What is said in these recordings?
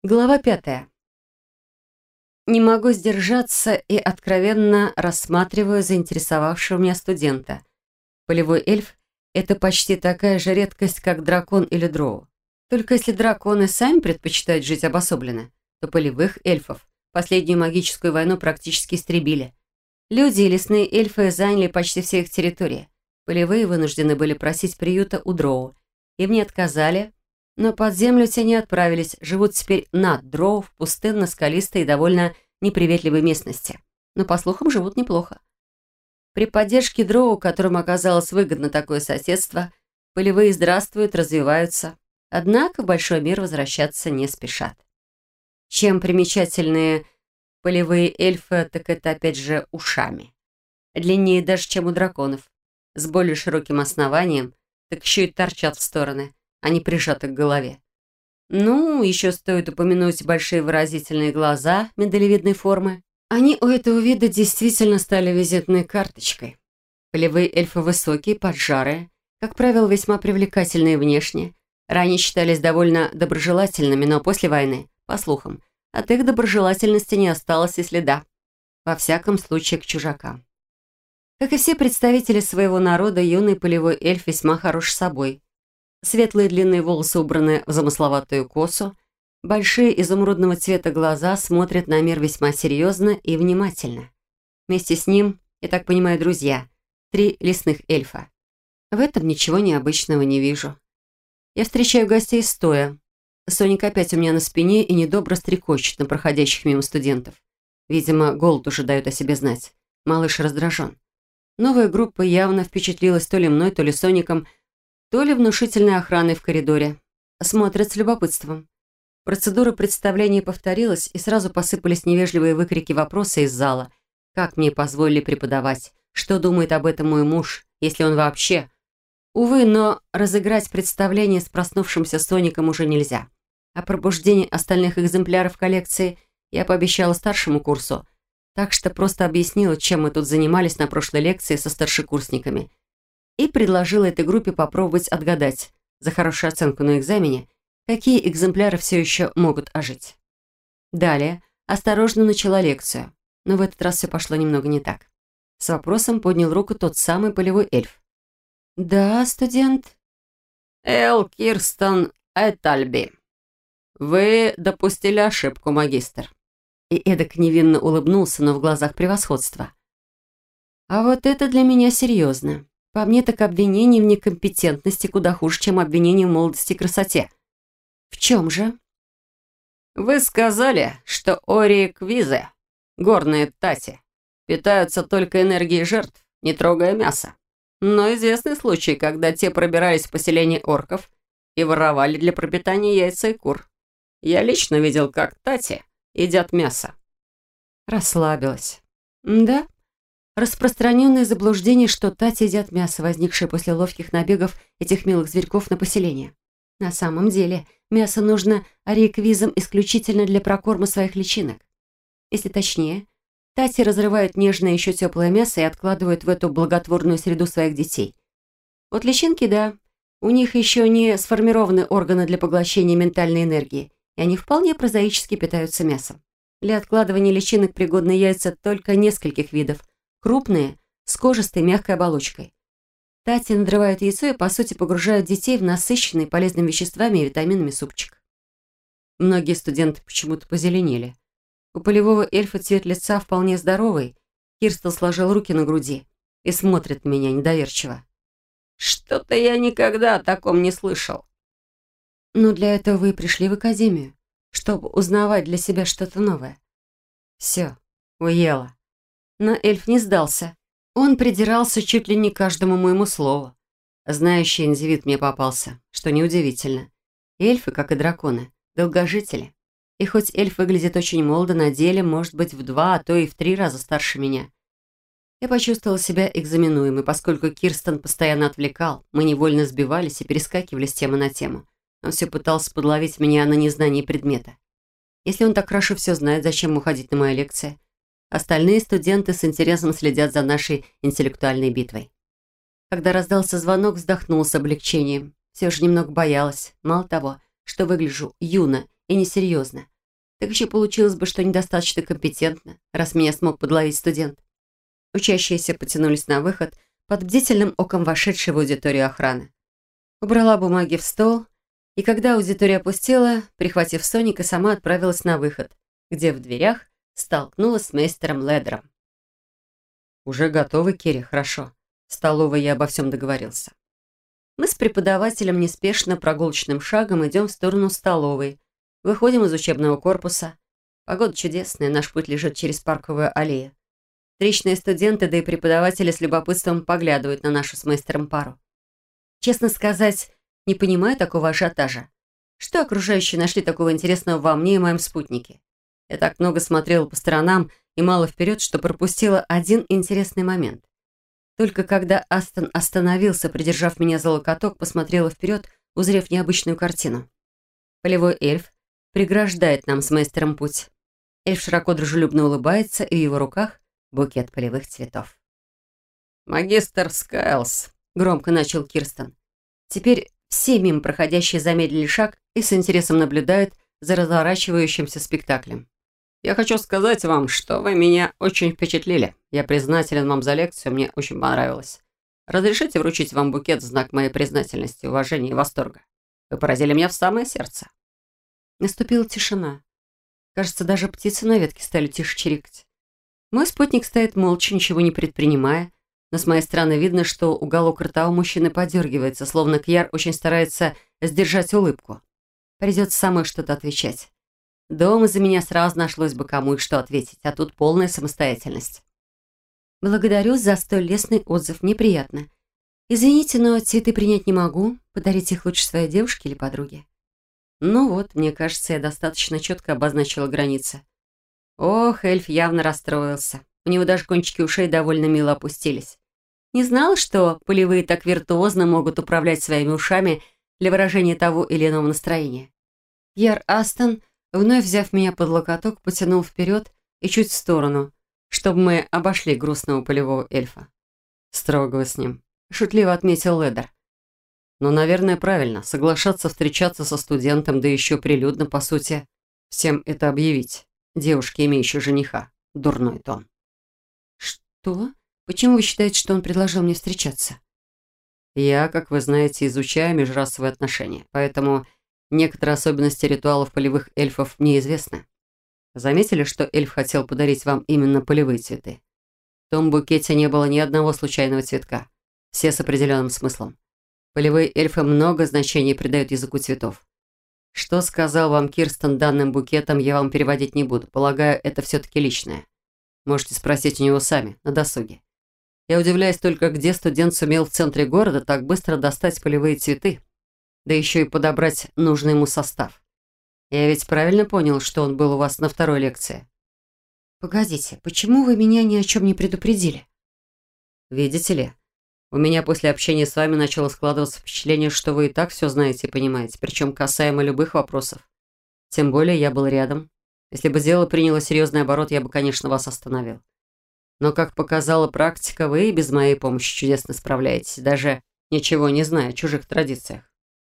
Глава 5. Не могу сдержаться и откровенно рассматриваю заинтересовавшего меня студента. Полевой эльф — это почти такая же редкость, как дракон или дроу. Только если драконы сами предпочитают жить обособленно, то полевых эльфов последнюю магическую войну практически истребили. Люди и лесные эльфы заняли почти все их территории. Полевые вынуждены были просить приюта у дроу. Им не отказали, но под землю те не отправились, живут теперь над дроу в пустынно-скалистой и довольно неприветливой местности. Но, по слухам, живут неплохо. При поддержке дроу, которым оказалось выгодно такое соседство, полевые здравствуют, развиваются. Однако в большой мир возвращаться не спешат. Чем примечательные полевые эльфы, так это опять же ушами. Длиннее даже, чем у драконов. С более широким основанием, так еще и торчат в стороны. Они прижаты к голове. Ну, еще стоит упомянуть большие выразительные глаза миндалевидной формы. Они у этого вида действительно стали визитной карточкой. Полевые эльфы высокие, поджарые, как правило, весьма привлекательные внешне. Ранее считались довольно доброжелательными, но после войны, по слухам, от их доброжелательности не осталось и следа. Во всяком случае, к чужакам. Как и все представители своего народа, юный полевой эльф весьма хорош собой. Светлые длинные волосы убраны в замысловатую косу, большие изумрудного цвета глаза смотрят на мир весьма серьезно и внимательно. Вместе с ним, я так понимаю, друзья, 3 лесных эльфа. В этом ничего необычного не вижу. Я встречаю гостей стоя. Соник опять у меня на спине и недобро стрекочет на проходящих мимо студентов. Видимо, голод уже дает о себе знать. Малыш раздражен. Новая группа явно впечатлилась то ли мной, то ли Соником, то ли внушительной охраной в коридоре. Смотрят с любопытством. Процедура представления повторилась, и сразу посыпались невежливые выкрики, вопросы из зала. Как мне позволили преподавать? Что думает об этом мой муж, если он вообще? Увы, но разыграть представление с проснувшимся Соником уже нельзя. А пробуждение остальных экземпляров коллекции я пообещала старшему курсу, так что просто объяснила, чем мы тут занимались на прошлой лекции со старшекурсниками, и предложила этой группе попробовать отгадать за хорошую оценку на экзамене, какие экземпляры все еще могут ожить. Далее осторожно начала лекцию, но в этот раз все пошло немного не так. С вопросом поднял руку тот самый полевой эльф. «Да, студент?» «Эл Кирстен Этальби, вы допустили ошибку, магистр». И эдак невинно улыбнулся, но в глазах превосходство. «А вот это для меня серьезно. По мне так обвинение в некомпетентности куда хуже, чем обвинение в молодости и красоте. В чем же?» «Вы сказали, что Ори Квизе, горные тати, питаются только энергией жертв, не трогая мясо. Но известны случаи, когда те пробирались в поселение орков и воровали для пропитания яйца и кур. Я лично видел, как тати едят мясо». Расслабилась. Да, распространенное заблуждение, что тати едят мясо, возникшее после ловких набегов этих милых зверьков на поселение. На самом деле, мясо нужно ориквизам исключительно для прокорма своих личинок. Если точнее, тати разрывают нежное еще теплое мясо и откладывают в эту благотворную среду своих детей. Вот личинки, да, у них еще не сформированы органы для поглощения ментальной энергии, и они вполне прозаически питаются мясом. Для откладывания личинок пригодны яйца только нескольких видов, крупные, с кожистой мягкой оболочкой. Тати надрывают яйцо и, по сути, погружают детей в насыщенный полезными веществами и витаминами супчик. Многие студенты почему-то позеленели. У полевого эльфа цвет лица вполне здоровый. Кирстл сложил руки на груди и смотрит на меня недоверчиво. «Что-то я никогда о таком не слышал». «Но для этого вы и пришли в академию, чтобы узнавать для себя что-то новое». Все, уела. Но эльф не сдался. Он придирался чуть ли не к каждому моему слову. Знающий индивид мне попался, что неудивительно. Эльфы, как и драконы, долгожители. И хоть эльф выглядит очень молодо, на деле может быть в 2, а то и в 3 раза старше меня. Я почувствовала себя экзаменуемой, поскольку Кирстен постоянно отвлекал, мы невольно сбивались и перескакивали с темы на тему. Он все пытался подловить меня на незнании предмета. Если он так хорошо все знает, зачем ему ходить на мои лекции? Остальные студенты с интересом следят за нашей интеллектуальной битвой. Когда раздался звонок, вздохнула с облегчением. Все же немного боялась. Мало того, что выгляжу юно и несерьезно, Так еще получилось бы, что недостаточно компетентно, раз меня смог подловить студент. Учащиеся потянулись на выход под бдительным оком вошедшей в аудиторию охраны. Убрала бумаги в стол, и когда аудитория опустела, прихватив Соника, сама отправилась на выход, где в дверях столкнулась с мейстером Ледером. «Уже готовы, Керри, хорошо. В столовой я обо всем договорился». Мы с преподавателем неспешно прогулочным шагом идем в сторону столовой. Выходим из учебного корпуса. Погода чудесная, наш путь лежит через парковую аллею. Встречные студенты, да и преподаватели с любопытством поглядывают на нашу с мейстером пару. Честно сказать, не понимаю такого ажиотажа. Что окружающие нашли такого интересного во мне и моем спутнике? Я так много смотрела по сторонам и мало вперед, что пропустила один интересный момент. Только когда Астон остановился, придержав меня за локоток, посмотрела вперед, узрев необычную картину. Полевой эльф преграждает нам с мейстером путь. Эльф широко дружелюбно улыбается, и в его руках букет полевых цветов. «Магистр Скайлс», — громко начал Кирстен. Теперь все мимо проходящие замедлили шаг и с интересом наблюдают за разворачивающимся спектаклем. «Я хочу сказать вам, что вы меня очень впечатлили. Я признателен вам за лекцию, мне очень понравилось. Разрешите вручить вам букет в знак моей признательности, уважения и восторга? Вы поразили меня в самое сердце». Наступила тишина. Кажется, даже птицы на ветке стали тише чирикать. Мой спутник стоит молча, ничего не предпринимая, но с моей стороны видно, что уголок рта у мужчины подергивается, словно Кьяр очень старается сдержать улыбку. Придется самой что-то отвечать. Дома за меня сразу нашлось бы кому и что ответить, а тут полная самостоятельность. Благодарю за столь лестный отзыв, мне приятно. Извините, но цветы принять не могу. Подарить их лучше своей девушке или подруге. Ну вот, мне кажется, я достаточно четко обозначила границы. Ох, эльф явно расстроился. У него даже кончики ушей довольно мило опустились. Не знал, что полевые так виртуозно могут управлять своими ушами для выражения того или иного настроения. Пьер Астон, вновь взяв меня под локоток, потянул вперед и чуть в сторону, чтобы мы обошли грустного полевого эльфа. «Строго вы с ним», — шутливо отметил Ледер. «Но, наверное, правильно, соглашаться встречаться со студентом, да еще прилюдно, по сути, всем это объявить. Девушке, имеющей жениха. Дурной тон». «Что? Почему вы считаете, что он предложил мне встречаться?» «Я, как вы знаете, изучаю межрасовые отношения, поэтому некоторые особенности ритуалов полевых эльфов мне известны. Заметили, что эльф хотел подарить вам именно полевые цветы? В том букете не было ни одного случайного цветка. Все с определенным смыслом. Полевые эльфы много значений придают языку цветов. Что сказал вам Кирстен данным букетом, я вам переводить не буду. Полагаю, это все-таки личное. Можете спросить у него сами, на досуге. Я удивляюсь только, где студент сумел в центре города так быстро достать полевые цветы, да еще и подобрать нужный ему состав. Я ведь правильно понял, что он был у вас на второй лекции? Погодите, почему вы меня ни о чем не предупредили? Видите ли, у меня после общения с вами начало складываться впечатление, что вы и так все знаете и понимаете, причем касаемо любых вопросов. Тем более я был рядом. Если бы дело приняло серьезный оборот, я бы, конечно, вас остановил. Но, как показала практика, вы и без моей помощи чудесно справляетесь, даже ничего не зная о чужих традициях.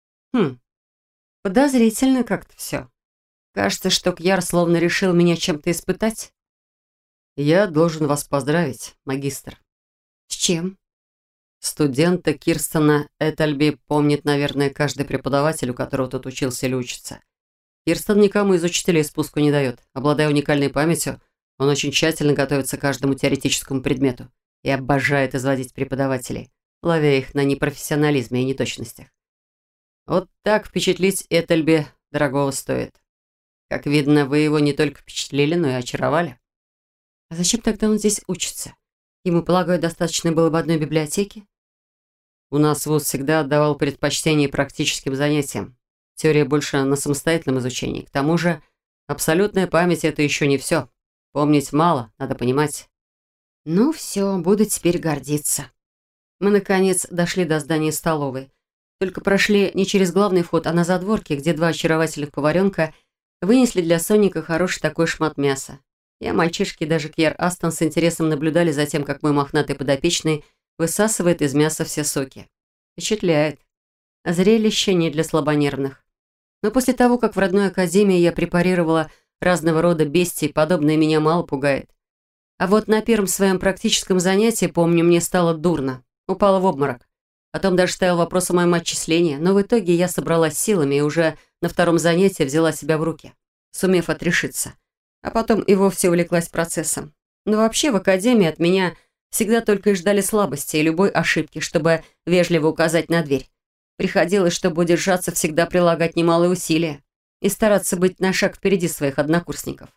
Подозрительно как-то все. Кажется, что Кьяр словно решил меня чем-то испытать. Я должен вас поздравить, магистр. С чем? Студента Кирстена Этельби помнит, наверное, каждый преподаватель, у которого тут учился или учится. Кирстен никому из учителей спуску не дает. Обладая уникальной памятью, он очень тщательно готовится к каждому теоретическому предмету и обожает изводить преподавателей, ловя их на непрофессионализме и неточностях. Вот так впечатлить Этельби дорогого стоит. Как видно, вы его не только впечатлили, но и очаровали. А зачем тогда он здесь учится? Ему, полагаю, достаточно было бы одной библиотеки? У нас вуз всегда отдавал предпочтение практическим занятиям. Теория больше на самостоятельном изучении. К тому же, абсолютная память – это еще не все. Помнить мало, надо понимать. Ну все, буду теперь гордиться. Мы, наконец, дошли до здания столовой. Только прошли не через главный вход, а на задворке, где два очаровательных поваренка вынесли для Соника хороший такой шмат мяса. Я, мальчишки и даже Кьяр Астон с интересом наблюдали за тем, как мой мохнатый подопечный высасывает из мяса все соки. Впечатляет. Зрелище не для слабонервных. Но после того, как в родной академии я препарировала разного рода бестий, подобное меня мало пугает. А вот на первом своем практическом занятии, помню, мне стало дурно. Упала в обморок. Потом даже ставил вопрос о моем отчислении, но в итоге я собралась силами и уже на втором занятии взяла себя в руки, сумев отрешиться. А потом и вовсе увлеклась процессом. Но вообще в академии от меня всегда только и ждали слабости и любой ошибки, чтобы вежливо указать на дверь. Приходилось, чтобы удержаться, всегда прилагать немалые усилия и стараться быть на шаг впереди своих однокурсников.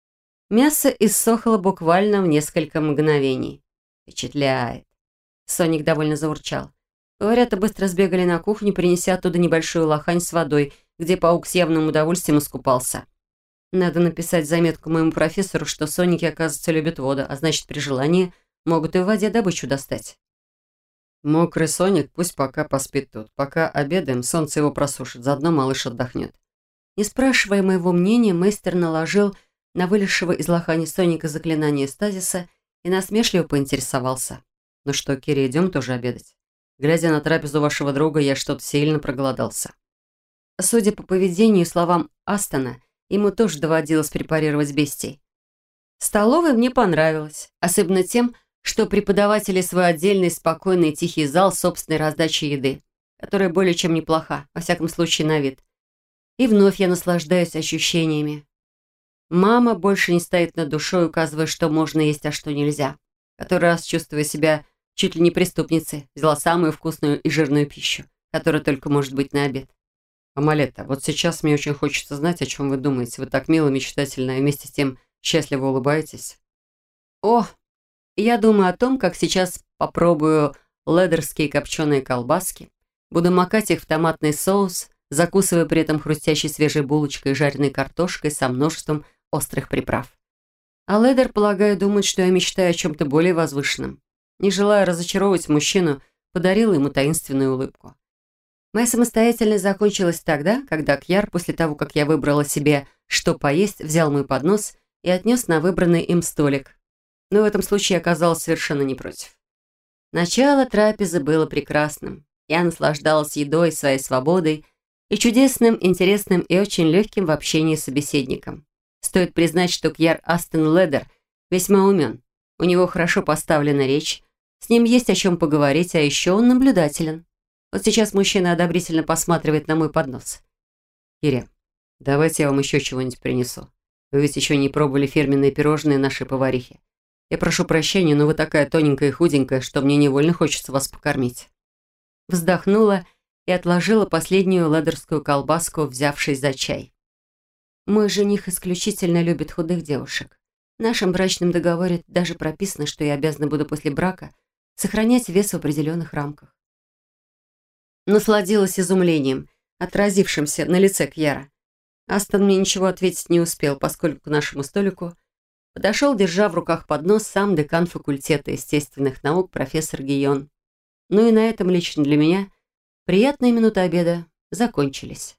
Мясо иссохло буквально в несколько мгновений. Впечатляет. Соник довольно заурчал. Говорят, быстро сбегали на кухню, принеся оттуда небольшую лохань с водой, где паук с явным удовольствием искупался. Надо написать заметку моему профессору, что соники, оказывается, любят воду, а значит, при желании могут и в воде добычу достать. Мокрый соник пусть пока поспит тут. Пока обедаем, солнце его просушит, заодно малыш отдохнет. Не спрашивая моего мнения, мастер наложил на вылезшего из лохани соника заклинание стазиса и насмешливо поинтересовался. «Ну что, Кири, идем тоже обедать? Глядя на трапезу вашего друга, я что-то сильно проголодался». Судя по поведению и словам Астона, ему тоже доводилось препарировать бестий. Столовая мне понравилась, особенно тем, что преподаватели свой отдельный, спокойный, тихий зал собственной раздачи еды, которая более чем неплоха, во всяком случае на вид. И вновь я наслаждаюсь ощущениями. Мама больше не стоит над душой, указывая, что можно есть, а что нельзя. Который раз, чувствуя себя чуть ли не преступницей, взяла самую вкусную и жирную пищу, которая только может быть на обед. Амалетта, вот сейчас мне очень хочется знать, о чем вы думаете. Вы так мило, мечтательно и вместе с тем счастливо улыбаетесь. О, я думаю о том, как сейчас попробую ледерские копченые колбаски. Буду макать их в томатный соус, закусывая при этом хрустящей свежей булочкой и жареной картошкой со множеством острых приправ. А Ледер, полагаю, думает, что я мечтаю о чем-то более возвышенном. Не желая разочаровывать мужчину, подарила ему таинственную улыбку. Моя самостоятельность закончилась тогда, когда Кьяр, после того, как я выбрала себе, что поесть, взял мой поднос и отнес на выбранный им столик. Но в этом случае я оказалась совершенно не против. Начало трапезы было прекрасным. Я наслаждалась едой, своей свободой и чудесным, интересным и очень легким в общении с собеседником. Стоит признать, что Кьяр Астон Ледер весьма умен. У него хорошо поставлена речь, с ним есть о чем поговорить, а еще он наблюдателен. Вот сейчас мужчина одобрительно посматривает на мой поднос. Кири, давайте я вам еще чего-нибудь принесу. Вы ведь еще не пробовали фирменные пирожные нашей поварихи. Я прошу прощения, но вы такая тоненькая и худенькая, что мне невольно хочется вас покормить. Вздохнула и отложила последнюю ледерскую колбаску, взявшись за чай. Мой жених исключительно любит худых девушек. В нашем брачном договоре даже прописано, что я обязана буду после брака сохранять вес в определенных рамках. Насладилась изумлением, отразившимся на лице Кьяра. Астон мне ничего ответить не успел, поскольку к нашему столику подошел, держа в руках поднос, сам декан факультета естественных наук профессор Гийон. Ну и на этом лично для меня приятные минуты обеда закончились.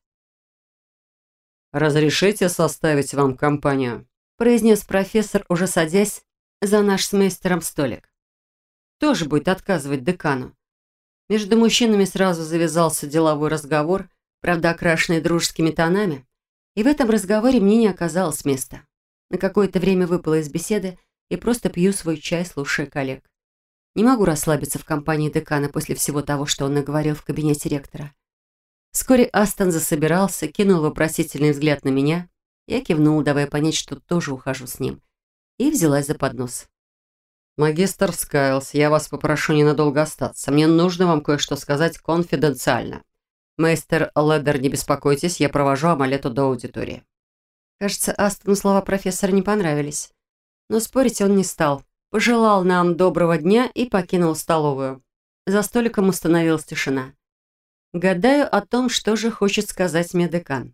«Разрешите составить вам компанию?» произнес профессор, уже садясь за наш с мейстером столик. Тоже будет отказывать декану. Между мужчинами сразу завязался деловой разговор, правда, окрашенный дружескими тонами, и в этом разговоре мне не оказалось места. На какое-то время выпала из беседы и просто пью свой чай, слушая коллег. Не могу расслабиться в компании декана после всего того, что он наговорил в кабинете ректора. Вскоре Астон засобирался, кинул вопросительный взгляд на меня. Я кивнул, давая понять, что тоже ухожу с ним, и взялась за поднос. «Магистр Скайлс, я вас попрошу ненадолго остаться. Мне нужно вам кое-что сказать конфиденциально. Мейстер Ледер, не беспокойтесь, я провожу Амалету до аудитории». Кажется, Астону слова профессора не понравились. Но спорить он не стал. Пожелал нам доброго дня и покинул столовую. За столиком установилась тишина. Гадаю о том, что же хочет сказать мне декан.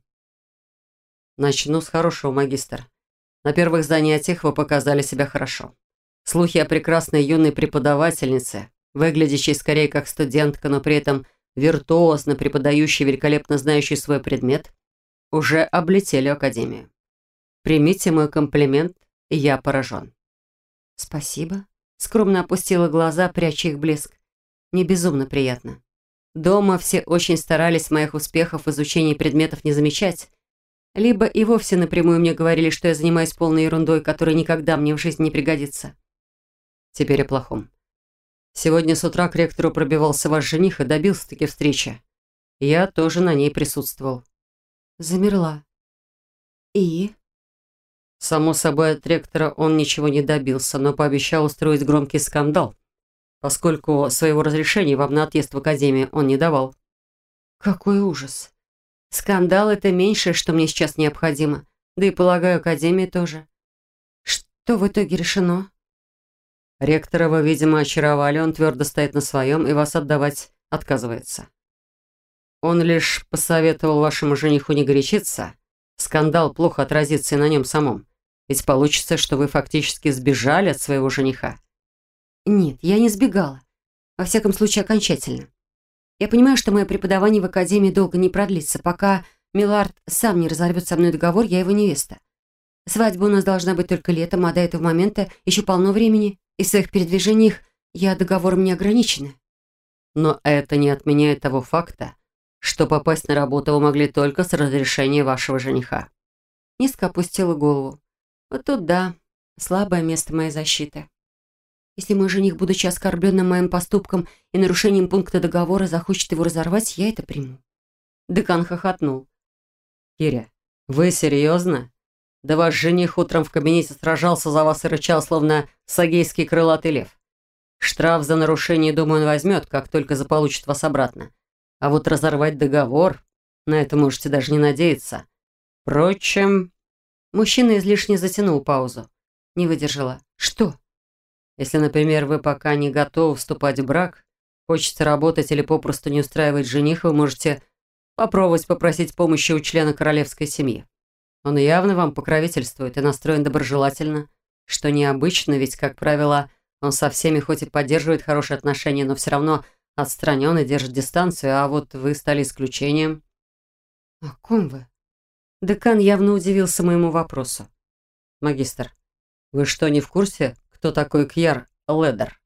«Начну с хорошего, магистр. На первых занятиях вы показали себя хорошо. Слухи о прекрасной юной преподавательнице, выглядящей скорее как студентка, но при этом виртуозно преподающей, великолепно знающей свой предмет, уже облетели академию. Примите мой комплимент, я поражен». «Спасибо», — скромно опустила глаза, пряча их блеск. «Мне безумно приятно. Дома все очень старались моих успехов в изучении предметов не замечать. либо и вовсе напрямую мне говорили, что я занимаюсь полной ерундой, которая никогда мне в жизни не пригодится. Теперь о плохом. Сегодня с утра к ректору пробивался ваш жених и добился-таки встречи. Я тоже на ней присутствовал. Замерла. И? Само собой, от ректора он ничего не добился, но пообещал устроить громкий скандал, поскольку своего разрешения вам на отъезд в академию он не давал. Какой ужас. Скандал — это меньшее, что мне сейчас необходимо. Да и, полагаю, академии тоже. Что в итоге решено? Ректора вы, видимо, очаровали, он твердо стоит на своем и вас отдавать отказывается. Он лишь посоветовал вашему жениху не горячиться. Скандал плохо отразится и на нем самом. Ведь получится, что вы фактически сбежали от своего жениха. Нет, я не сбегала. Во всяком случае, окончательно. Я понимаю, что мое преподавание в академии долго не продлится. Пока Милард сам не разорвет со мной договор, я его невеста. Свадьба у нас должна быть только летом, а до этого момента еще полно времени. И в своих передвижениях я договором не ограничена. Но это не отменяет того факта, что попасть на работу вы могли только с разрешения вашего жениха. Низко опустила голову. Вот тут да, слабое место моей защиты. Если мой жених, будучи оскорбленным моим поступком и нарушением пункта договора, захочет его разорвать, я это приму. Декан хохотнул. Киря, вы серьезно? Да ваш жених утром в кабинете сражался за вас и рычал, словно сагейский крылатый лев. Штраф за нарушение, думаю, он возьмет, как только заполучит вас обратно. А вот разорвать договор, на это можете даже не надеяться. Впрочем, мужчина излишне затянул паузу. Не выдержала. Что? Если, например, вы пока не готовы вступать в брак, хочется работать или попросту не устраивать жениха, вы можете попробовать попросить помощи у члена королевской семьи. Он явно вам покровительствует и настроен доброжелательно, что необычно, ведь, как правило, он со всеми хоть и поддерживает хорошие отношения, но все равно отстранен и держит дистанцию, а вот вы стали исключением. О ком вы? Декан явно удивился моему вопросу. Магистр, вы что, не в курсе, кто такой Кьяр Ледер?